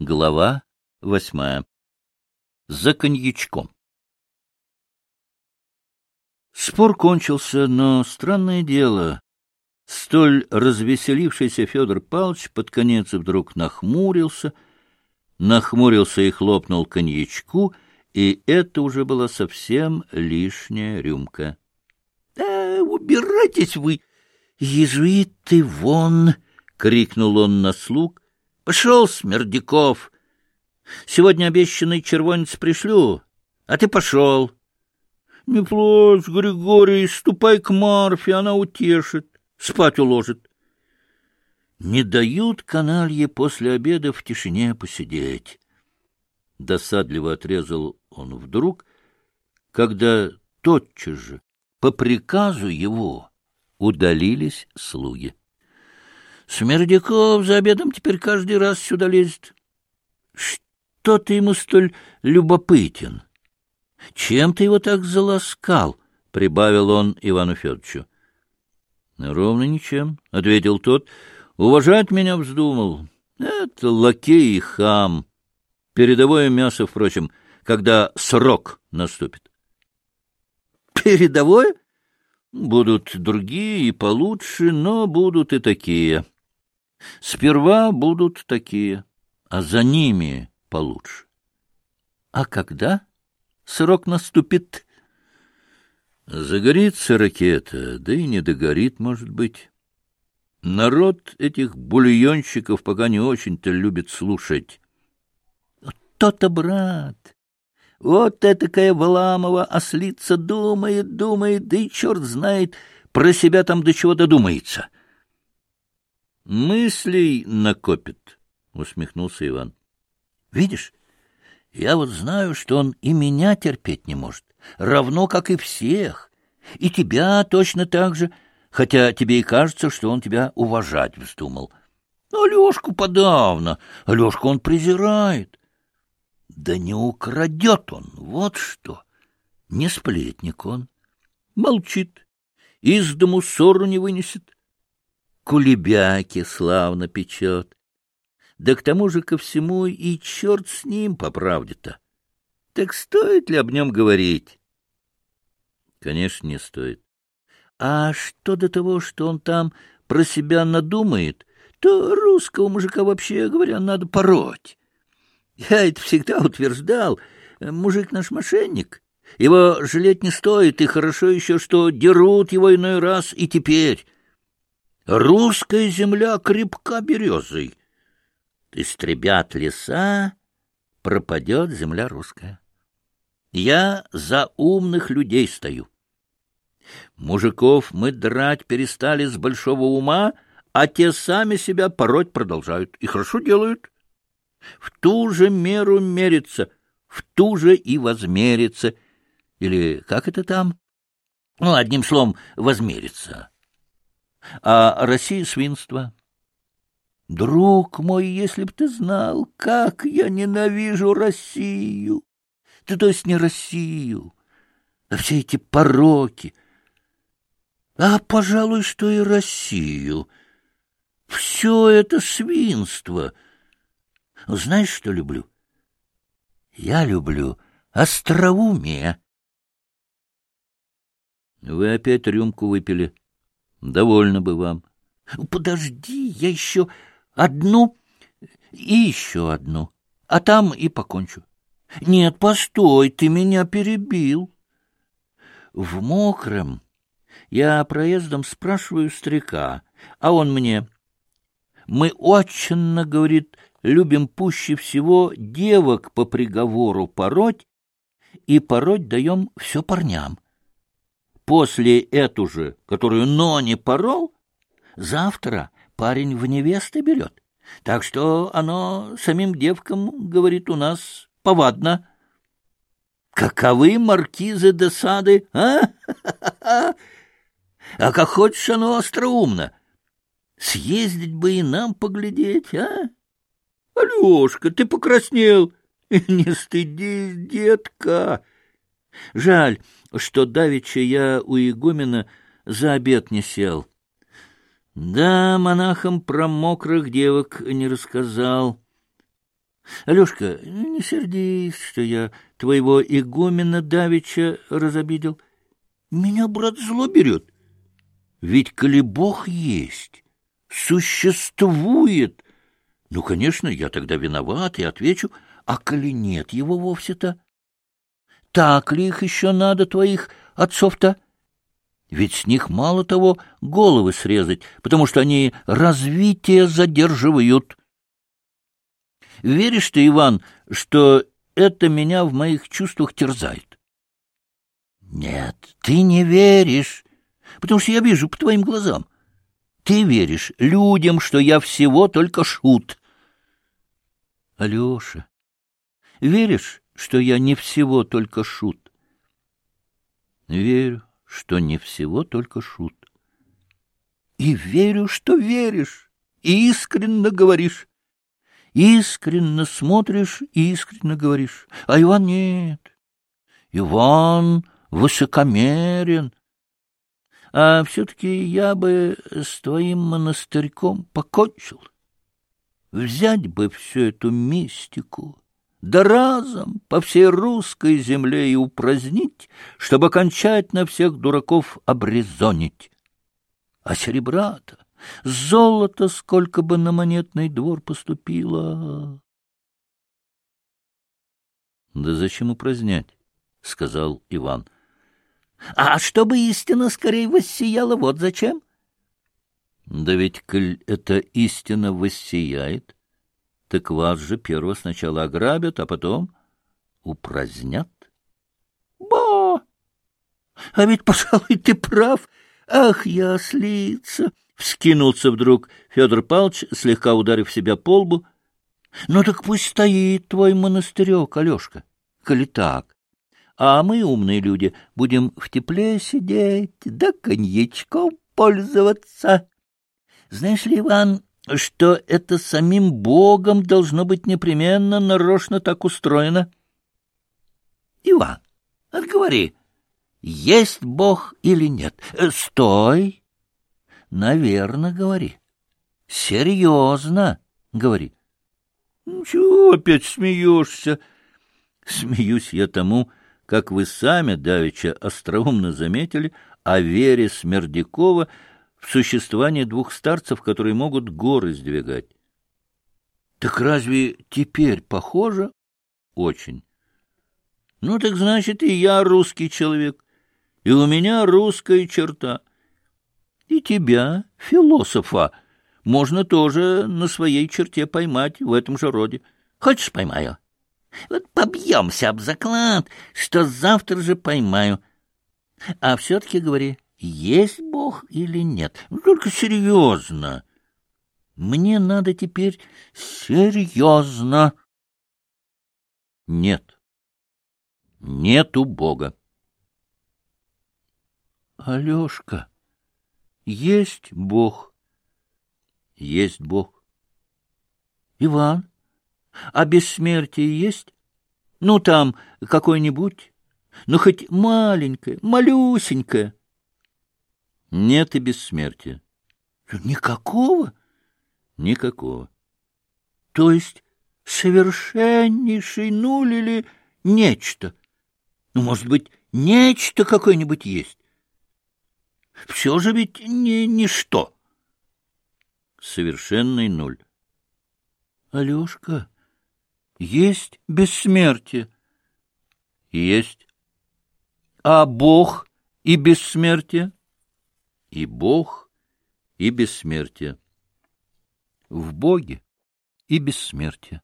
Глава 8. За коньячком. Спор кончился, но, странное дело, столь развеселившийся Федор Павлович под конец вдруг нахмурился и хлопнул коньячку, и это уже была совсем лишняя рюмка. — убирайтесь вы, иезуиты, вон! — крикнул он на слуг. — Пошел, Смердяков! Сегодня обещанный червонец пришлю, а ты пошел. — Не плачь, Григорий, ступай к Марфе, она утешит, спать уложит. Не дают каналье после обеда в тишине посидеть. Досадливо отрезал он вдруг, когда тотчас же, по приказу его, удалились слуги. Смердяков за обедом теперь каждый раз сюда лезет. Что ты ему столь любопытен? Чем ты его так заласкал? — прибавил он Ивану Федоровичу. — Ровно ничем, — ответил тот. — Уважать меня вздумал. Это лакей и хам. Передовое мясо, впрочем, когда срок наступит. — Передовое? Будут другие и получше, но будут и такие. Сперва будут такие, а за ними получше. А когда срок наступит? Загорится ракета, да и не догорит, может быть. Народ этих бульонщиков пока не очень-то любит слушать. То-то, брат, вот этакая Валамова ослица думает, да и черт знает, про себя там до чего додумается. Мыслей накопит, — усмехнулся Иван. Видишь, я вот знаю, что он и меня терпеть не может, равно как и всех, и тебя точно так же, хотя тебе и кажется, что он тебя уважать вздумал. Но Алешку подавно, Алешку он презирает. Да не украдет он, вот что. Не сплетник он, молчит, из дому ссору не вынесет. Кулебяки славно печет. Да к тому же ко всему и черт с ним по правде-то. Так стоит ли об нем говорить? Конечно, не стоит. А что до того, что он там про себя надумает, то русского мужика, вообще говоря, надо пороть. Я это всегда утверждал. Мужик наш мошенник. Его жалеть не стоит, и хорошо еще, что дерут его иной раз и теперь. Русская земля крепка березой. Истребят леса, пропадет земля русская. Я за умных людей стою. Мужиков мы драть перестали с большого ума, а те сами себя пороть продолжают. И хорошо делают. В ту же меру мерится, в ту же и возмерится. Или как это там? Ну, одним словом, возмерится. А Россия — свинство. Друг мой, если б ты знал, как я ненавижу Россию. Ты, то есть не Россию, а все эти пороки. А, пожалуй, что и Россию. Все это свинство. Знаешь, что люблю? Я люблю остроумие. Вы опять рюмку выпили. Довольно бы вам. Подожди, я еще одну и еще одну, а там и покончу. Нет, постой, ты меня перебил. В Мокром я проездом спрашиваю старика, а он мне: мы очень, говорит, любим пуще всего девок по приговору пороть, и пороть даем все парням. После эту же, которую не порол, завтра парень в невесты берет. Так что оно самим девкам, говорит, у нас повадно. Каковы маркизы де Сады, а? А как хочешь, оно остроумно. Съездить бы и нам поглядеть, а? Алешка, ты покраснел. Не стыдись, детка. Жаль, что давеча я у игумена за обед не сел. Да, монахам про мокрых девок не рассказал. Алешка, не сердись, что я твоего игумена давеча разобидел. Меня, брат, зло берет. Ведь коли Бог есть, существует, ну, конечно, я тогда виноват и отвечу, а коли нет его вовсе-то? Так ли их еще надо, твоих отцов-то? Ведь с них мало того головы срезать, потому что они развитие задерживают. Веришь ты, Иван, что это меня в моих чувствах терзает? Нет, ты не веришь, потому что я вижу по твоим глазам. Ты веришь людям, что я всего только шут. Алеша, веришь, что я не всего только шут? Верю, что не всего только шут. И верю, что веришь, и искренне говоришь. Искренне смотришь и искренне говоришь. А Иван нет. Иван высокомерен. А все-таки я бы с твоим монастырьком покончил. Взять бы всю эту мистику, да разом по всей русской земле и упразднить, чтобы окончательно всех дураков обрезонить. А серебра-то, золото сколько бы на монетный двор поступило. — Да зачем упразднять? — сказал Иван. — А чтобы истина скорее воссияла, вот зачем. — Да ведь, коль эта истина воссияет, так вас же перво сначала ограбят, а потом упразднят. — Ба! А ведь, пожалуй, ты прав. Ах, я ослица! — вскинулся вдруг Федор Павлович, слегка ударив себя по лбу. — Ну так пусть стоит твой монастырек, Алешка, коли так. А мы, умные люди, будем в тепле сидеть, да коньячком пользоваться. Знаешь ли, Иван, что это самим Богом должно быть непременно нарочно так устроено? Иван, отговори, есть Бог или нет? Стой! Наверно, говори. Серьезно говори. Чего опять смеешься? Смеюсь я тому, как вы сами давеча остроумно заметили о вере Смердякова в существование двух старцев, которые могут горы сдвигать. Так разве теперь похоже? Очень. Ну, так значит, и я русский человек, и у меня русская черта. И тебя, философа, можно тоже на своей черте поймать в этом же роде. Хочешь, поймаю? Вот побьемся об заклад, что завтра же поймаю. А все-таки говори, есть Бог или нет? Ну, только серьезно. Мне надо теперь серьезно. Нет. Нету Бога. Алешка, есть Бог. Есть Бог. Иван, а бессмертие есть? Ну, там какой-нибудь, ну, хоть маленькое, малюсенькое. Нет и бессмертия. Никакого? Никакого. То есть совершеннейший нуль или нечто? Ну, может быть, нечто какое-нибудь есть? Все же ведь не ничто. Совершенный нуль. Алешка, есть бессмертие? Есть. А Бог и бессмертие? И Бог, и бессмертие. В Боге и бессмертие.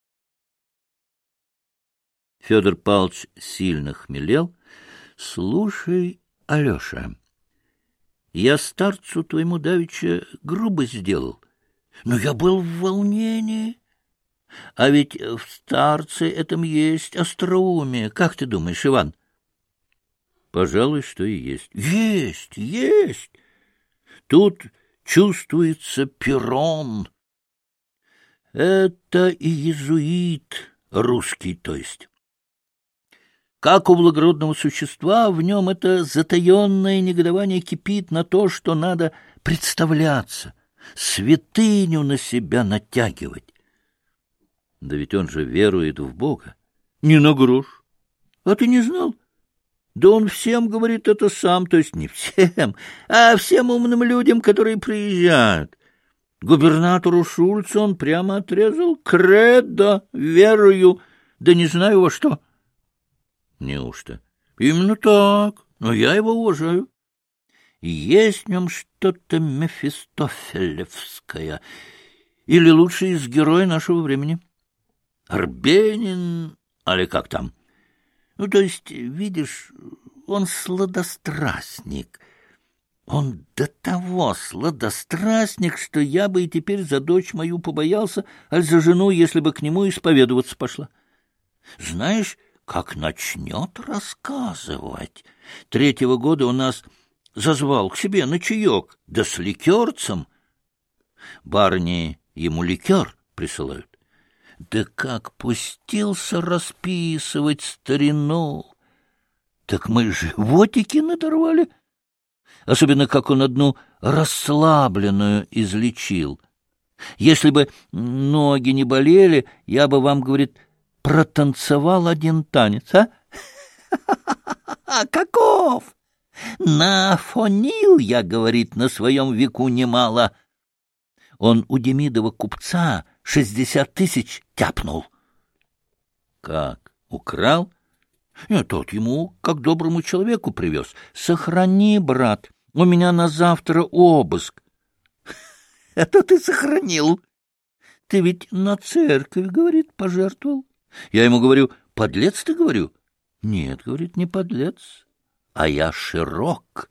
Федор Павлович сильно хмелел. Слушай, Алеша, я старцу твоему давеча грубо сделал, но я был в волнении. А ведь в старце этом есть остроумие. Как ты думаешь, Иван? Пожалуй, что и есть. Есть, есть. Тут чувствуется Перрон. Это и иезуит русский, то есть. Как у благородного существа, в нем это затаенное негодование кипит на то, что надо представляться, святыню на себя натягивать. Да ведь он же верует в Бога. Не на грош. А ты не знал? Да он всем говорит это сам, то есть не всем, а всем умным людям, которые приезжают. Губернатору Шульцу он прямо отрезал: кредо, верую, да не знаю во что. Неужто? Именно так, но я его уважаю. Есть в нем что-то мефистофелевское, или лучше из героя нашего времени. Арбенин, али как там. Ну, то есть, видишь, он сладострастник. Он до того сладострастник, что я бы и теперь за дочь мою побоялся, аль за жену, если бы к нему исповедоваться пошла. Знаешь, как начнет рассказывать. 3-го года у нас зазвал к себе на чаек, да с ликерцем. Барыни ему ликер присылают. Да как пустился расписывать старину! Так мы животики надорвали. Особенно, как он одну расслабленную излечил. Если бы ноги не болели, я бы вам, говорит, протанцевал один танец, а? Каков? Нафонил я, говорит, на своем веку немало. Он у Демидова купца 60 000 тяпнул. Как? Украл? Нет, тот ему, как доброму человеку, привез. Сохрани, брат, у меня на завтра обыск. Это ты сохранил. Ты ведь на церковь, говорит, пожертвовал. Я ему говорю: подлец ты, говорю? Нет, говорит, не подлец, а я широк.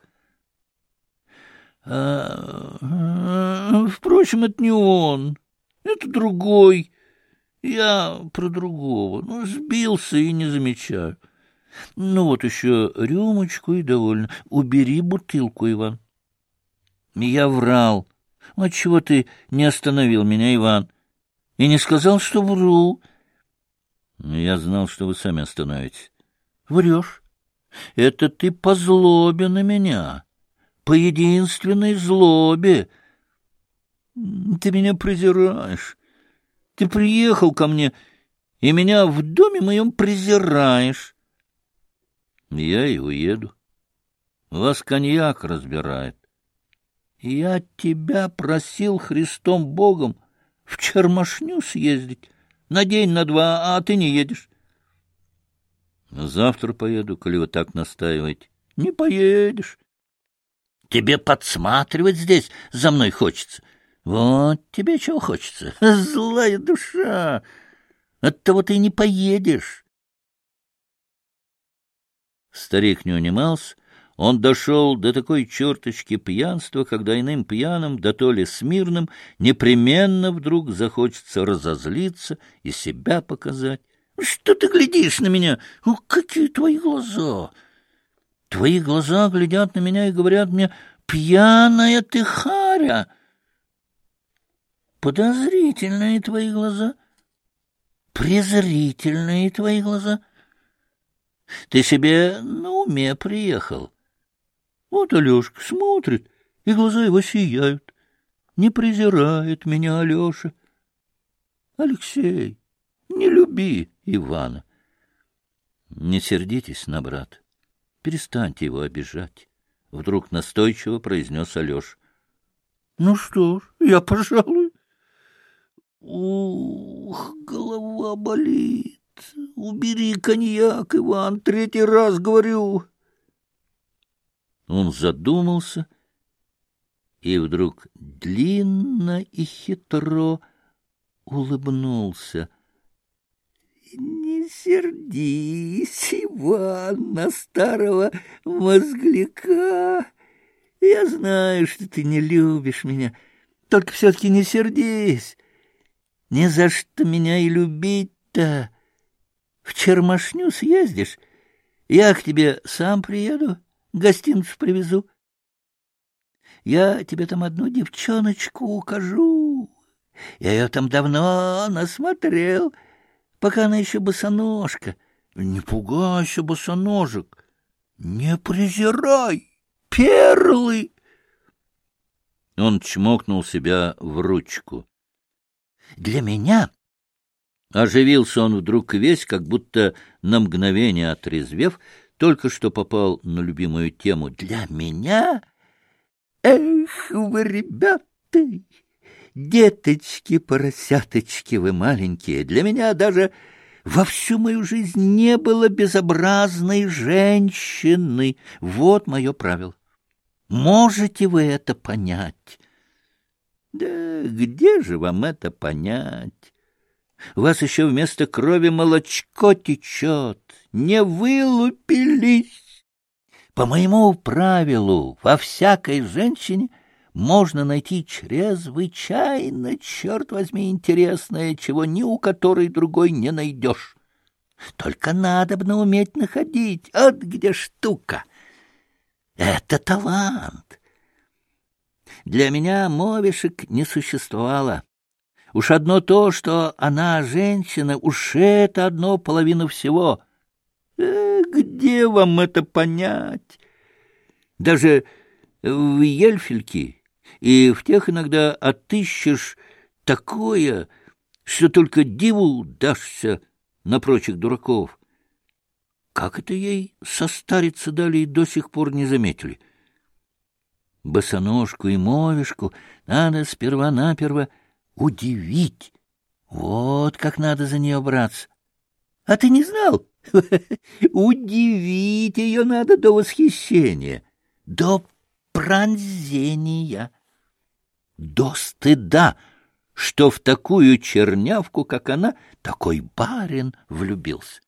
Впрочем, это не он, это другой. Я про другого. Ну, сбился и не замечаю. Ну, вот еще рюмочку и довольно. Убери бутылку, Иван. Я врал. Отчего ты не остановил меня, Иван? И не сказал, что вру? Я знал, что вы сами остановитесь. Врешь. Это ты по злобе на меня. По единственной злобе. Ты меня презираешь. Ты приехал ко мне, и меня в доме моем презираешь. Я и уеду. Вас коньяк разбирает. Я тебя просил Христом Богом в Чермашню съездить на день, на два, а ты не едешь. Завтра поеду, коли вы так настаиваете. Не поедешь. Тебе подсматривать здесь за мной хочется. Вот тебе чего хочется. Злая душа. Оттого ты не поедешь. Старик не унимался. Он дошел до такой черточки пьянства, когда иным пьяным, да то ли смирным, непременно вдруг захочется разозлиться и себя показать. Что ты глядишь на меня? О, какие твои глаза! Твои глаза глядят на меня и говорят мне: пьяная ты харя! Подозрительные твои глаза, презрительные твои глаза. Ты себе на уме приехал. Вот Алешка смотрит, и глаза его сияют. Не презирает меня Алеша. Алексей, не люби Ивана. Не сердитесь на брата. Перестаньте его обижать. Вдруг настойчиво произнес Алеша. Ну что ж, я, пожалуй. Ух, голова болит. Убери коньяк, Иван, 3-й раз говорю. Он задумался и вдруг длинно и хитро улыбнулся. Не сердись, Иван, на старого мозгляка. Я знаю, что ты не любишь меня, только все-таки не сердись. Не за что меня и любить-то. В Чермашню съездишь, я к тебе сам приеду, гостинцу привезу. Я тебе там одну девчоночку укажу. Я ее там давно насмотрел, пока она еще босоножка. Не пугайся, босоножек, не презирай, перлы. Он чмокнул себя в ручку. Для меня Оживился он вдруг весь, как будто на мгновение отрезвев, только что попал на любимую тему. «Для меня? Эх, вы, ребята, деточки, поросяточки вы маленькие, для меня даже во всю мою жизнь не было безобразной женщины. Вот мое правило. Можете вы это понять?» «Да где же вам это понять? У вас еще вместо крови молочко течет, не вылупились. По моему правилу, во всякой женщине можно найти чрезвычайно, черт возьми, интересное, чего ни у которой другой не найдешь. Только надобно уметь находить. Вот где штука. Это талант. Для меня мовишек не существовало. Уж одно то, что она женщина, уж это одно половина всего. Где вам это понять? Даже в Ельфельке и в тех иногда отыщешь такое, что только диву дашься на прочих дураков. Как это ей состариться дали и до сих пор не заметили? Босоножку и мовишку надо сперва-наперво удивить. Вот как надо за нее браться. А ты не знал? Удивить ее надо до восхищения, до пронзения, до стыда, что в такую чернявку, как она, такой барин влюбился.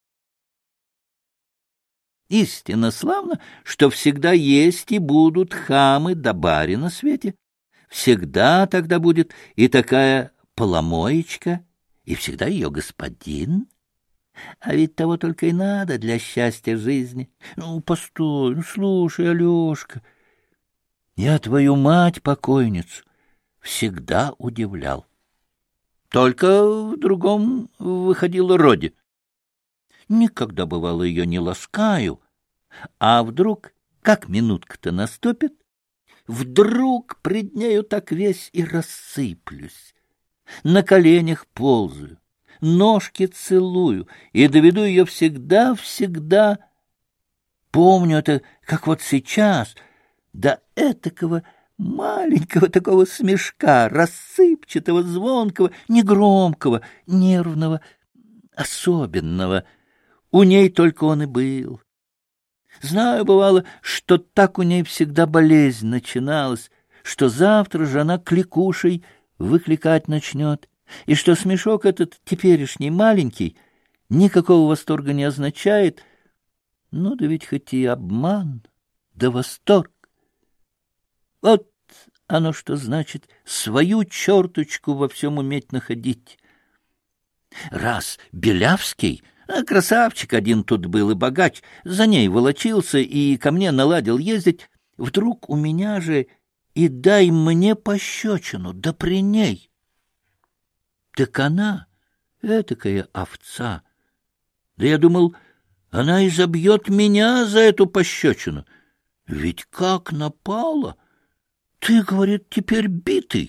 Истинно славно, что всегда есть и будут хамы да бари на свете. Всегда тогда будет и такая поломоечка, и всегда ее господин. А ведь того только и надо для счастья жизни. Ну, постой, ну, слушай, Алешка, я твою мать-покойницу всегда удивлял. Только в другом выходило роде. Никогда, бывало, ее не ласкаю, а вдруг, как минутка-то наступит, вдруг пред нею так весь и рассыплюсь, на коленях ползаю, ножки целую и доведу ее всегда. Помню это, как вот сейчас, до этакого маленького такого смешка, рассыпчатого, звонкого, негромкого, нервного, особенного. У ней только он и был. Знаю, бывало, что так у ней всегда болезнь начиналась, что завтра же она кликушей выкликать начнет, и что смешок этот теперешний маленький никакого восторга не означает. Ну да ведь хоть и обман, да восторг. Вот оно что значит свою черточку во всем уметь находить. Раз Белявский, красавчик один тут был и богач, за ней волочился и ко мне наладил ездить, вдруг у меня же и дай мне пощечину, да при ней. Так она, этакая овца, да я думал, она изобьет меня за эту пощечину. Ведь как напала! Ты, говорит, теперь битый,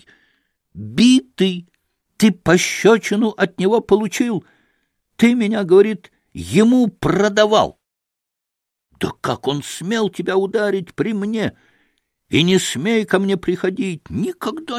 ты пощечину от него получил. Ты меня, говорит, ему продавал. Да как он смел тебя ударить при мне? И не смей ко мне приходить. Никогда.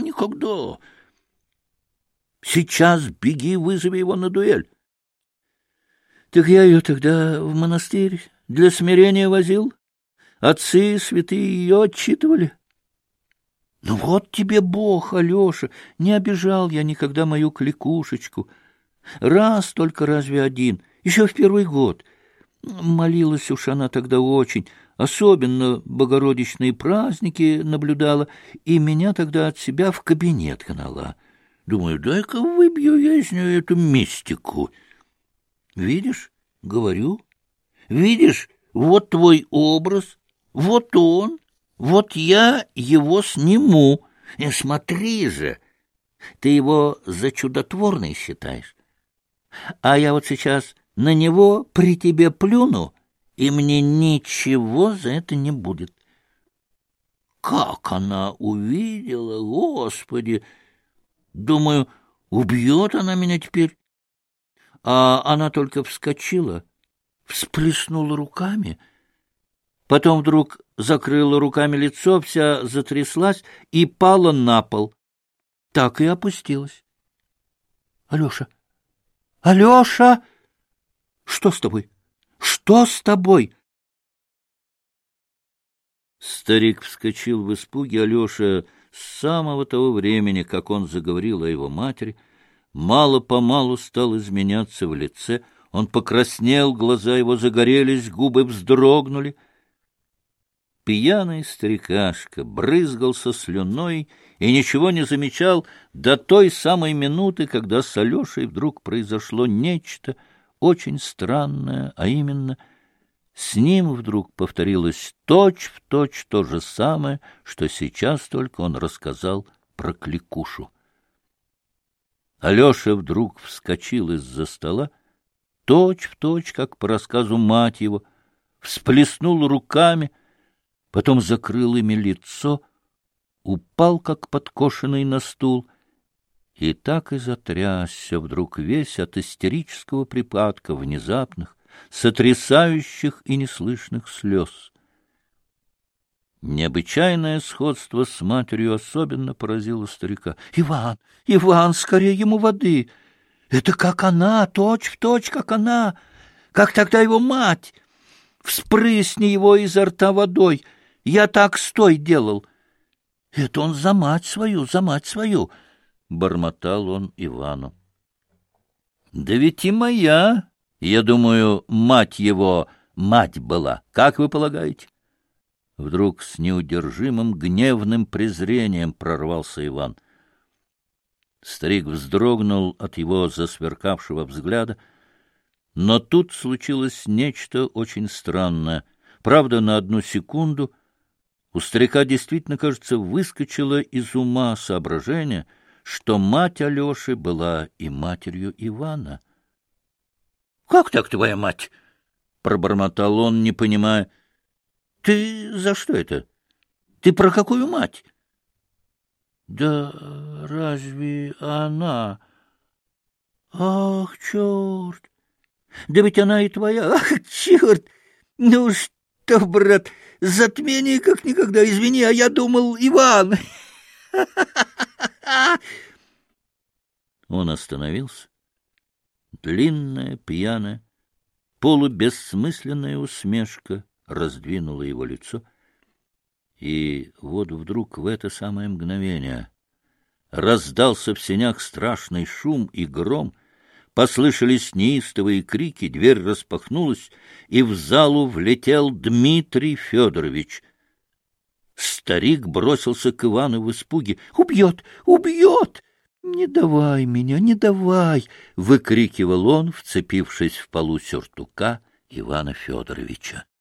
Сейчас беги, вызови его на дуэль. Так я ее тогда в монастырь для смирения возил. Отцы святые ее отчитывали. Ну вот тебе Бог, Алеша, не обижал я никогда мою кликушечку. Раз только разве один, еще в первый год. Молилась уж она тогда очень, особенно богородичные праздники наблюдала, и меня тогда от себя в кабинет гнала. Думаю, дай-ка выбью я из нее эту мистику. Видишь, говорю, видишь, вот твой образ, вот он, вот я его сниму. И смотри же, ты его за чудотворный считаешь. А я вот сейчас на него при тебе плюну, и мне ничего за это не будет. Как она увидела, Господи! Думаю, убьет она меня теперь. а она только вскочила, всплеснула руками, потом вдруг закрыла руками лицо, вся затряслась и пала на пол. Так и опустилась. — Алеша! Алеша! Что с тобой? Что с тобой? Старик вскочил в испуге. Алеша с самого того времени, как он заговорил о его матери, мало-помалу стал изменяться в лице. Он покраснел, глаза его загорелись, губы вздрогнули. Пьяный старикашка брызгался слюной и ничего не замечал до той самой минуты, когда с Алешей вдруг произошло нечто очень странное, а именно с ним вдруг повторилось точь-в-точь то же самое, что сейчас только он рассказал про Кликушу. Алеша вдруг вскочил из-за стола, точь-в-точь, как по рассказу мать его, всплеснул руками, потом закрыл ими лицо, упал, как подкошенный, на стул, и так и затрясся вдруг весь от истерического припадка внезапных, сотрясающих и неслышных слез. Необычайное сходство с матерью особенно поразило старика. — Иван, Иван, скорее ему воды! Это как она, точь-в-точь, как она, как тогда его мать! Вспрысни его изо рта водой! Я так стой делал! Это он за мать свою, за мать свою! — бормотал он Ивану. — Да ведь и моя, я думаю, мать его, мать была, как вы полагаете? Вдруг с неудержимым гневным презрением прорвался Иван. Старик вздрогнул от его засверкавшего взгляда, но тут случилось нечто очень странное. Правда, на одну секунду у старика действительно, кажется, выскочило из ума соображение, что мать Алеши была и матерью Ивана. — Как так твоя мать? — пробормотал он, не понимая. — Ты за что это? Ты про какую мать? — Да разве она? Ах, черт! Да ведь она и твоя. Ах, черт! Ну что, брат, затмение как никогда. Извини, а я думал, Иван. Он остановился. Длинная, пьяная, полубессмысленная усмешка раздвинула его лицо. И вот вдруг в это самое мгновение раздался в сенях страшный шум и гром, послышались неистовые крики, дверь распахнулась, и в залу влетел Дмитрий Федорович. Старик бросился к Ивану в испуге. — Убьет! Убьет! Не давай меня, не давай! — выкрикивал он, вцепившись в полу сюртука Ивана Федоровича.